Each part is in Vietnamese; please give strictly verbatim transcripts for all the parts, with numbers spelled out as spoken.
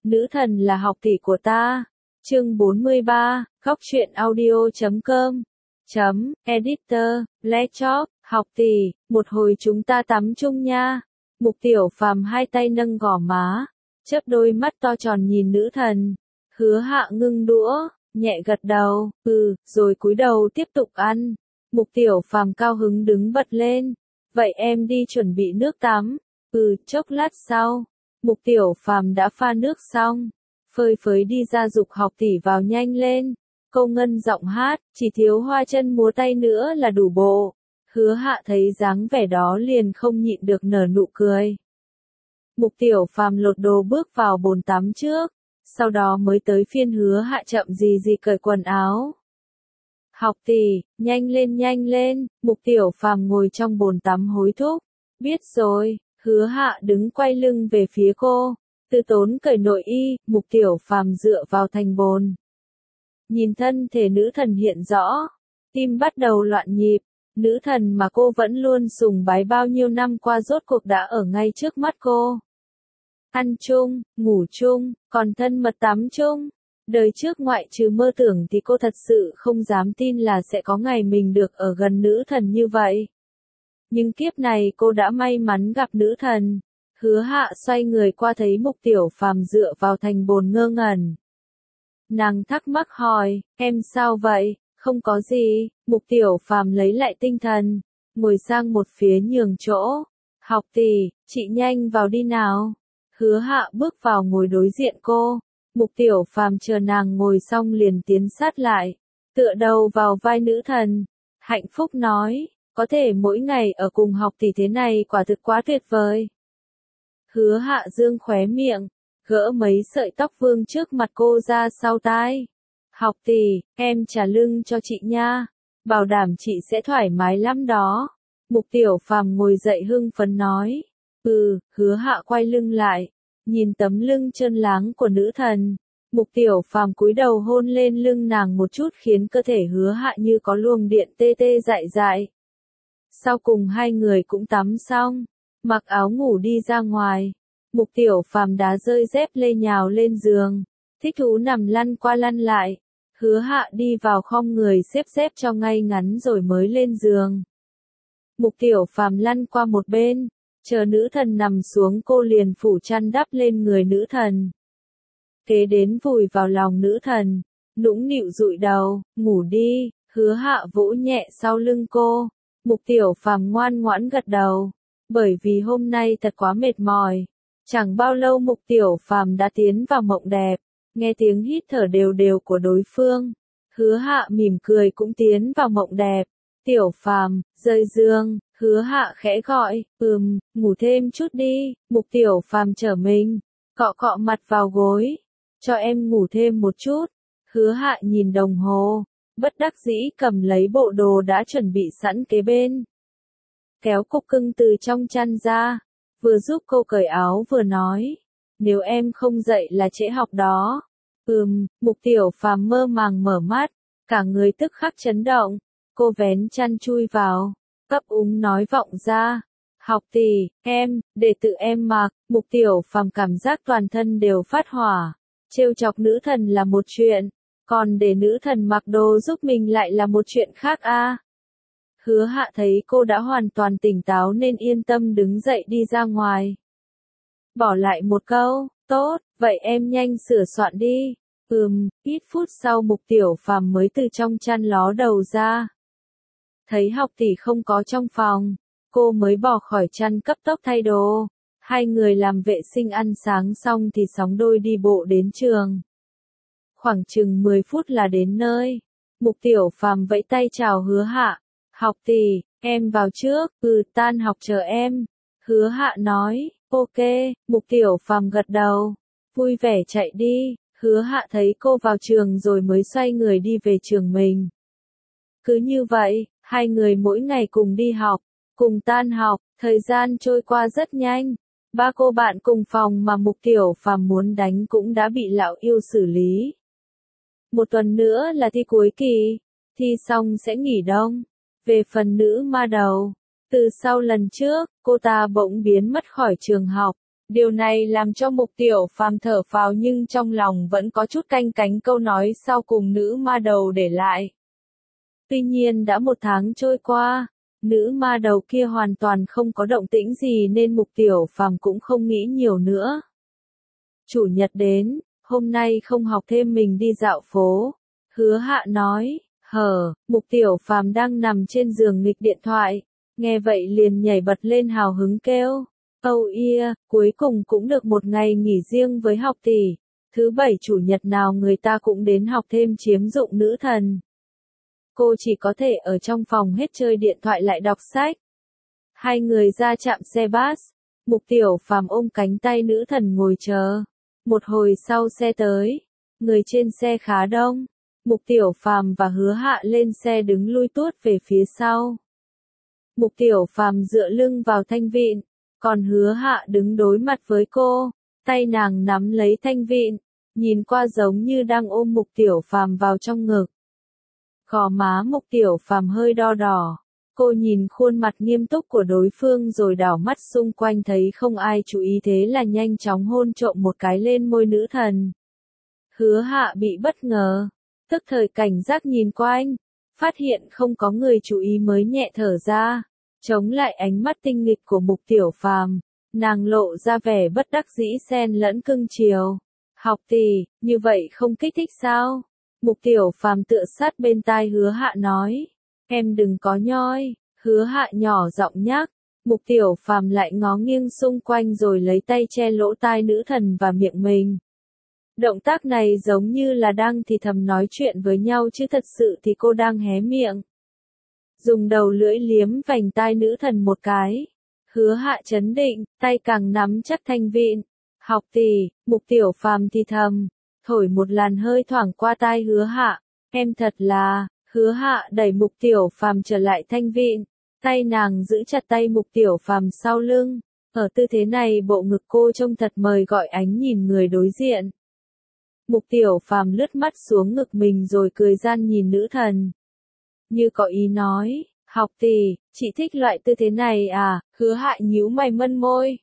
Nữ thần là học tỷ của ta. Chương bốn mươi ba, góc truyện audio chấm com. Chấm, editor, laptop, học tỷ, một hồi chúng ta tắm chung nha. Mục Tiểu Phàm hai tay nâng gò má, chớp đôi mắt to tròn nhìn nữ thần. Hứa Hạ ngưng đũa, nhẹ gật đầu, ừ, rồi cúi đầu tiếp tục ăn. Mục Tiểu Phàm cao hứng đứng bật lên. Vậy em đi chuẩn bị nước tắm. Ừ, chốc lát sau. Mục Tiểu Phàm đã pha nước xong, phơi phới đi ra giục học tỷ vào nhanh lên. Câu ngân giọng hát, chỉ thiếu hoa chân múa tay nữa là đủ bộ. Hứa Hạ thấy dáng vẻ đó liền không nhịn được nở nụ cười. Mục Tiểu Phàm lột đồ bước vào bồn tắm trước, sau đó mới tới phiên Hứa Hạ chậm gì gì cởi quần áo. Học tỷ, nhanh lên nhanh lên, Mục Tiểu Phàm ngồi trong bồn tắm hối thúc. Biết rồi. Hứa Hạ đứng quay lưng về phía cô, từ tốn cởi nội y. Mục Tiểu Phàm dựa vào thành bồn. Nhìn thân thể nữ thần hiện rõ, tim bắt đầu loạn nhịp. Nữ thần mà cô vẫn luôn sùng bái bao nhiêu năm qua rốt cuộc đã ở ngay trước mắt cô. Ăn chung, ngủ chung, còn thân mật tắm chung. Đời trước ngoại trừ mơ tưởng thì cô thật sự không dám tin là sẽ có ngày mình được ở gần nữ thần như vậy. Nhưng kiếp này cô đã may mắn gặp nữ thần. Hứa Hạ xoay người qua thấy Mục Tiểu Phàm dựa vào thành bồn ngơ ngẩn. Nàng thắc mắc hỏi, em sao vậy? Không có gì. Mục Tiểu Phàm lấy lại tinh thần, ngồi sang một phía nhường chỗ. Học tỷ, chị nhanh vào đi nào. Hứa Hạ bước vào ngồi đối diện cô. Mục Tiểu Phàm chờ nàng ngồi xong liền tiến sát lại, tựa đầu vào vai nữ thần. Hạnh phúc nói, có thể mỗi ngày ở cùng học tỷ thế này quả thực quá tuyệt vời. Hứa Hạ dương khóe miệng, gỡ mấy sợi tóc vương trước mặt cô ra sau tai. Học tỷ, em trả lưng cho chị nha, bảo đảm chị sẽ thoải mái lắm đó. Mục Tiểu Phàm ngồi dậy hưng phấn nói. Ừ, Hứa Hạ quay lưng lại, nhìn tấm lưng trơn láng của nữ thần. Mục Tiểu Phàm cúi đầu hôn lên lưng nàng một chút khiến cơ thể Hứa Hạ như có luồng điện tê tê dại dại. Sau cùng hai người cũng tắm xong, mặc áo ngủ đi ra ngoài. Mục Tiểu Phàm đá rơi dép lê nhào lên giường, thích thú nằm lăn qua lăn lại. Hứa Hạ đi vào khom người xếp dép cho ngay ngắn rồi mới lên giường. Mục Tiểu Phàm lăn qua một bên, chờ nữ thần nằm xuống cô liền phủ chăn đắp lên người nữ thần. Kế đến vùi vào lòng nữ thần, nũng nịu dụi đầu, ngủ đi. Hứa Hạ vỗ nhẹ sau lưng cô. Mục Tiểu Phàm ngoan ngoãn gật đầu, bởi vì hôm nay thật quá mệt mỏi. Chẳng bao lâu Mục Tiểu Phàm đã tiến vào mộng đẹp, nghe tiếng hít thở đều đều của đối phương. Hứa Hạ mỉm cười cũng tiến vào mộng đẹp. Tiểu Phàm, rời giường. Hứa Hạ khẽ gọi, ừm, ngủ thêm chút đi. Mục Tiểu Phàm trở mình, cọ cọ mặt vào gối. Cho em ngủ thêm một chút. Hứa Hạ nhìn đồng hồ, bất đắc dĩ cầm lấy bộ đồ đã chuẩn bị sẵn kế bên. Kéo cục cưng từ trong chăn ra, vừa giúp cô cởi áo vừa nói. Nếu em không dậy là trễ học đó. Ừm, Mục Tiểu Phàm mơ màng mở mắt, cả người tức khắc chấn động. Cô vén chăn chui vào, ấp úng nói vọng ra. Học tỷ, em, để tự em mặc. Mục Tiểu Phàm cảm giác toàn thân đều phát hỏa. Trêu chọc nữ thần là một chuyện, còn để nữ thần mặc đồ giúp mình lại là một chuyện khác a. À. Hứa Hạ thấy cô đã hoàn toàn tỉnh táo nên yên tâm đứng dậy đi ra ngoài. Bỏ lại một câu, tốt, vậy em nhanh sửa soạn đi. Ừm, ít phút sau Mục Tiểu Phàm mới từ trong chăn ló đầu ra. Thấy học tỷ không có trong phòng, cô mới bỏ khỏi chăn cấp tốc thay đồ. Hai người làm vệ sinh ăn sáng xong thì sóng đôi đi bộ đến trường. Khoảng chừng mười phút là đến nơi. Mục Tiểu Phàm vẫy tay chào Hứa Hạ. Học tỷ, em vào trước. Ừ, tan học chờ em. Hứa Hạ nói, ok. Mục Tiểu Phàm gật đầu, vui vẻ chạy đi. Hứa Hạ thấy cô vào trường rồi mới xoay người đi về trường mình. Cứ như vậy, hai người mỗi ngày cùng đi học, cùng tan học, thời gian trôi qua rất nhanh. Ba cô bạn cùng phòng mà Mục Tiểu Phàm muốn đánh cũng đã bị lão yêu xử lý. Một tuần nữa là thi cuối kỳ, thi xong sẽ nghỉ đông. Về phần nữ ma đầu, từ sau lần trước, cô ta bỗng biến mất khỏi trường học, Điều này làm cho Mục Tiểu Phàm thở phào nhưng trong lòng vẫn có chút canh cánh câu nói sau cùng nữ ma đầu để lại. Tuy nhiên đã một tháng trôi qua, nữ ma đầu kia hoàn toàn không có động tĩnh gì nên Mục Tiểu Phàm cũng không nghĩ nhiều nữa. Chủ nhật đến, hôm nay không học thêm mình đi dạo phố. Hứa Hạ nói, hờ, Mục Tiểu Phàm đang nằm trên giường nghịch điện thoại, nghe vậy liền nhảy bật lên hào hứng kêu. Oh yeah, cuối cùng cũng được một ngày nghỉ riêng với học tỷ. Thứ bảy chủ nhật nào người ta cũng đến học thêm chiếm dụng nữ thần. Cô chỉ có thể ở trong phòng hết chơi điện thoại lại đọc sách. Hai người ra trạm xe bus, Mục Tiểu Phàm ôm cánh tay nữ thần ngồi chờ. Một hồi sau xe tới, người trên xe khá đông. Mục Tiểu Phàm và Hứa Hạ lên xe đứng lui tuốt về phía sau. Mục Tiểu Phàm dựa lưng vào thanh vịn, còn Hứa Hạ đứng đối mặt với cô, tay nàng nắm lấy thanh vịn, nhìn qua giống như đang ôm Mục Tiểu Phàm vào trong ngực. Gò má Mục Tiểu Phàm hơi đo đỏ, cô nhìn khuôn mặt nghiêm túc của đối phương rồi đảo mắt xung quanh thấy không ai chú ý thế là nhanh chóng hôn trộm một cái lên môi nữ thần. Hứa Hạ bị bất ngờ, tức thời cảnh giác nhìn quanh, phát hiện không có người chú ý mới nhẹ thở ra. Chống lại ánh mắt tinh nghịch của Mục Tiểu Phàm, nàng lộ ra vẻ bất đắc dĩ xen lẫn cưng chiều. Học tỷ, như vậy không kích thích sao? Mục Tiểu Phàm tựa sát bên tai Hứa Hạ nói. Em đừng có nhoi, Hứa Hạ nhỏ giọng nhắc. Mục Tiểu Phàm lại ngó nghiêng xung quanh rồi lấy tay che lỗ tai nữ thần và miệng mình. Động tác này giống như là đang thì thầm nói chuyện với nhau chứ thật sự thì cô đang hé miệng. Dùng đầu lưỡi liếm vành tai nữ thần một cái. Hứa Hạ chấn định, tay càng nắm chắc thanh vịn. Học tỷ, Mục Tiểu Phàm thì thầm, thổi một làn hơi thoảng qua tai Hứa Hạ. Em thật là, Hứa Hạ đẩy Mục Tiểu Phàm trở lại thanh vịn. Tay nàng giữ chặt tay Mục Tiểu Phàm sau lưng. Ở tư thế này bộ ngực cô trông thật mời gọi ánh nhìn người đối diện. Mục Tiểu Phàm lướt mắt xuống ngực mình rồi cười gian nhìn nữ thần. Như có ý nói, học tỷ, chị thích loại tư thế này à? Hứa Hạ nhíu mày mân môi.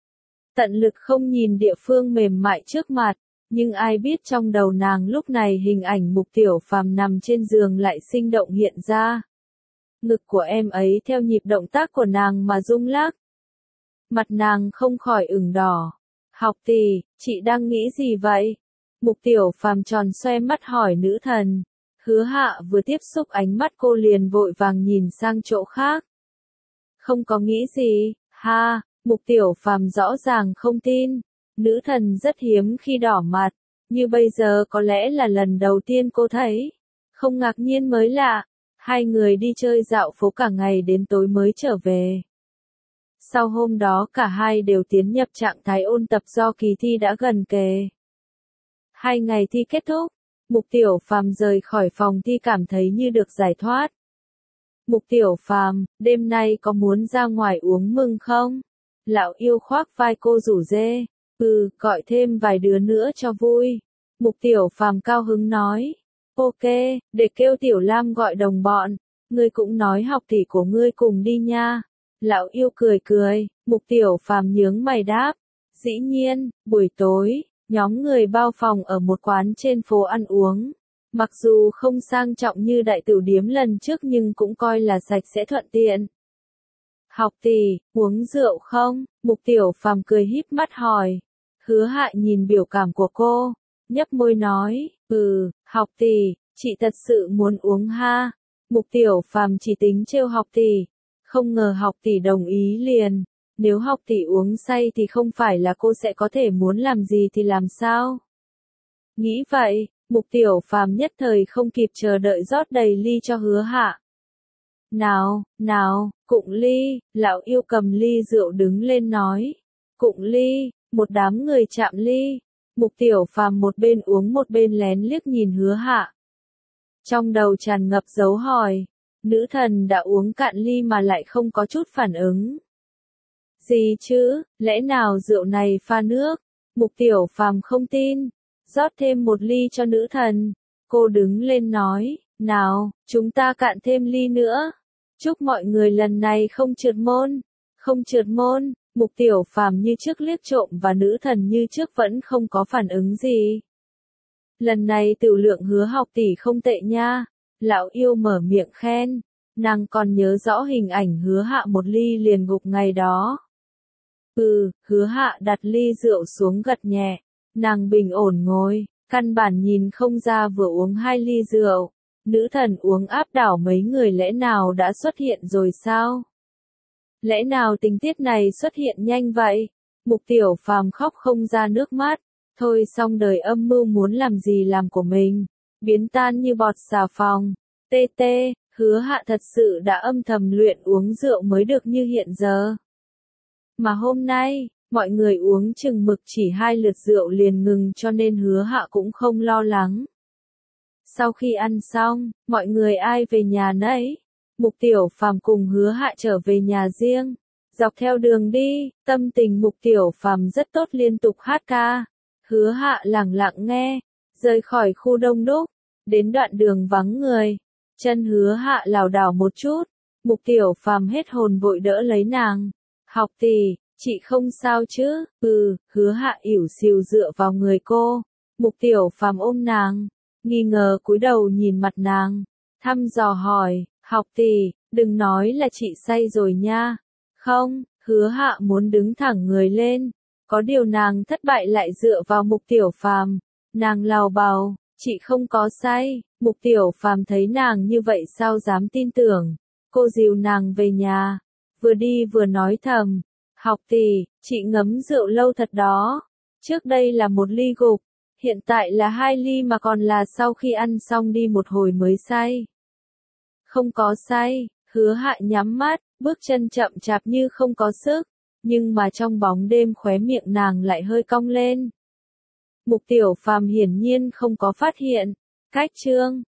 Tận lực không nhìn địa phương mềm mại trước mặt, nhưng ai biết trong đầu nàng lúc này hình ảnh Mục Tiểu Phàm nằm trên giường lại sinh động hiện ra. Ngực của em ấy theo nhịp động tác của nàng mà rung lắc. Mặt nàng không khỏi ửng đỏ. Học tỷ, chị đang nghĩ gì vậy? Mục Tiểu Phàm tròn xoe mắt hỏi nữ thần. Hứa Hạ vừa tiếp xúc ánh mắt cô liền vội vàng nhìn sang chỗ khác. Không có nghĩ gì, ha, Mục Tiểu Phàm rõ ràng không tin. Nữ thần rất hiếm khi đỏ mặt, như bây giờ có lẽ là lần đầu tiên cô thấy. Không ngạc nhiên mới lạ, hai người đi chơi dạo phố cả ngày đến tối mới trở về. Sau hôm đó cả hai đều tiến nhập trạng thái ôn tập do kỳ thi đã gần kề. Hai ngày thi kết thúc. Mục Tiểu Phàm rời khỏi phòng thi cảm thấy như được giải thoát. Mục Tiểu Phàm, đêm nay có muốn ra ngoài uống mừng không? Lão yêu khoác vai cô rủ rê. Ừ, gọi thêm vài đứa nữa cho vui. Mục Tiểu Phàm cao hứng nói. Ok, để kêu Tiểu Lam gọi đồng bọn. Ngươi cũng nói học tỷ của ngươi cùng đi nha. Lão yêu cười cười, Mục Tiểu Phàm nhướng mày đáp. Dĩ nhiên, buổi tối. Nhóm người bao phòng ở một quán trên phố ăn uống. Mặc dù không sang trọng như đại tửu điếm lần trước nhưng cũng coi là sạch sẽ thuận tiện. Học tỷ, uống rượu không? Mục Tiểu Phàm cười híp mắt hỏi. Hứa Hạ nhìn biểu cảm của cô, nhấp môi nói, ừ, học tỷ, chị thật sự muốn uống ha. Mục Tiểu Phàm chỉ tính trêu học tỷ, không ngờ học tỷ đồng ý liền. Nếu học tỷ uống say thì không phải là cô sẽ có thể muốn làm gì thì làm sao? Nghĩ vậy, Mục Tiểu Phàm nhất thời không kịp chờ đợi rót đầy ly cho Hứa Hạ. Nào, nào, cụng ly, lão yêu cầm ly rượu đứng lên nói. Cụng ly, một đám người chạm ly. Mục Tiểu Phàm một bên uống một bên lén liếc nhìn Hứa Hạ. Trong đầu tràn ngập dấu hỏi, nữ thần đã uống cạn ly mà lại không có chút phản ứng. Gì chứ, lẽ nào rượu này pha nước? Mục Tiểu Phàm không tin, rót thêm một ly cho nữ thần. Cô đứng lên nói, nào, chúng ta cạn thêm ly nữa. Chúc mọi người lần này không trượt môn, không trượt môn. Mục Tiểu Phàm như trước liếc trộm và nữ thần như trước vẫn không có phản ứng gì. Lần này tiểu lượng Hứa học tỷ không tệ nha. Lão yêu mở miệng khen. Nàng còn nhớ rõ hình ảnh Hứa Hạ một ly liền gục ngày đó. Ừ, Hứa Hạ đặt ly rượu xuống gật nhẹ. Nàng bình ổn ngồi, căn bản nhìn không ra vừa uống hai ly rượu. Nữ thần uống áp đảo mấy người lẽ nào đã xuất hiện rồi sao? Lẽ nào tình tiết này xuất hiện nhanh vậy? Mục Tiểu Phàm khóc không ra nước mắt. Thôi xong đời âm mưu muốn làm gì làm của mình. Biến tan như bọt xà phòng. Tê tê, Hứa Hạ thật sự đã âm thầm luyện uống rượu mới được như hiện giờ. Mà hôm nay, mọi người uống chừng mực chỉ hai lượt rượu liền ngừng cho nên Hứa Hạ cũng không lo lắng. Sau khi ăn xong, mọi người ai về nhà nấy. Mục Tiểu Phàm cùng Hứa Hạ trở về nhà riêng. Dọc theo đường đi, tâm tình Mục Tiểu Phàm rất tốt liên tục hát ca. Hứa Hạ lặng lặng nghe, rời khỏi khu đông đúc, đến đoạn đường vắng người. Chân Hứa Hạ lảo đảo một chút, Mục Tiểu Phàm hết hồn vội đỡ lấy nàng. Học tỷ, chị không sao chứ? Ừ, Hứa Hạ ỉu xìu dựa vào người cô. Mục Tiểu Phàm ôm nàng, nghi ngờ cúi đầu nhìn mặt nàng, thăm dò hỏi, học tỷ, đừng nói là chị say rồi nha. Không, Hứa Hạ muốn đứng thẳng người lên. Có điều nàng thất bại lại dựa vào Mục Tiểu Phàm. Nàng lào bào, chị không có say. Mục Tiểu Phàm thấy nàng như vậy sao dám tin tưởng. Cô dìu nàng về nhà, vừa đi vừa nói thầm, học tỷ, chị ngấm rượu lâu thật đó. Trước đây là một ly gục, hiện tại là hai ly mà còn là sau khi ăn xong đi một hồi mới say. Không có say, Hứa Hạ nhắm mắt, bước chân chậm chạp như không có sức, nhưng mà trong bóng đêm khóe miệng nàng lại hơi cong lên. Mục Tiểu Phàm hiển nhiên không có phát hiện. Cách chương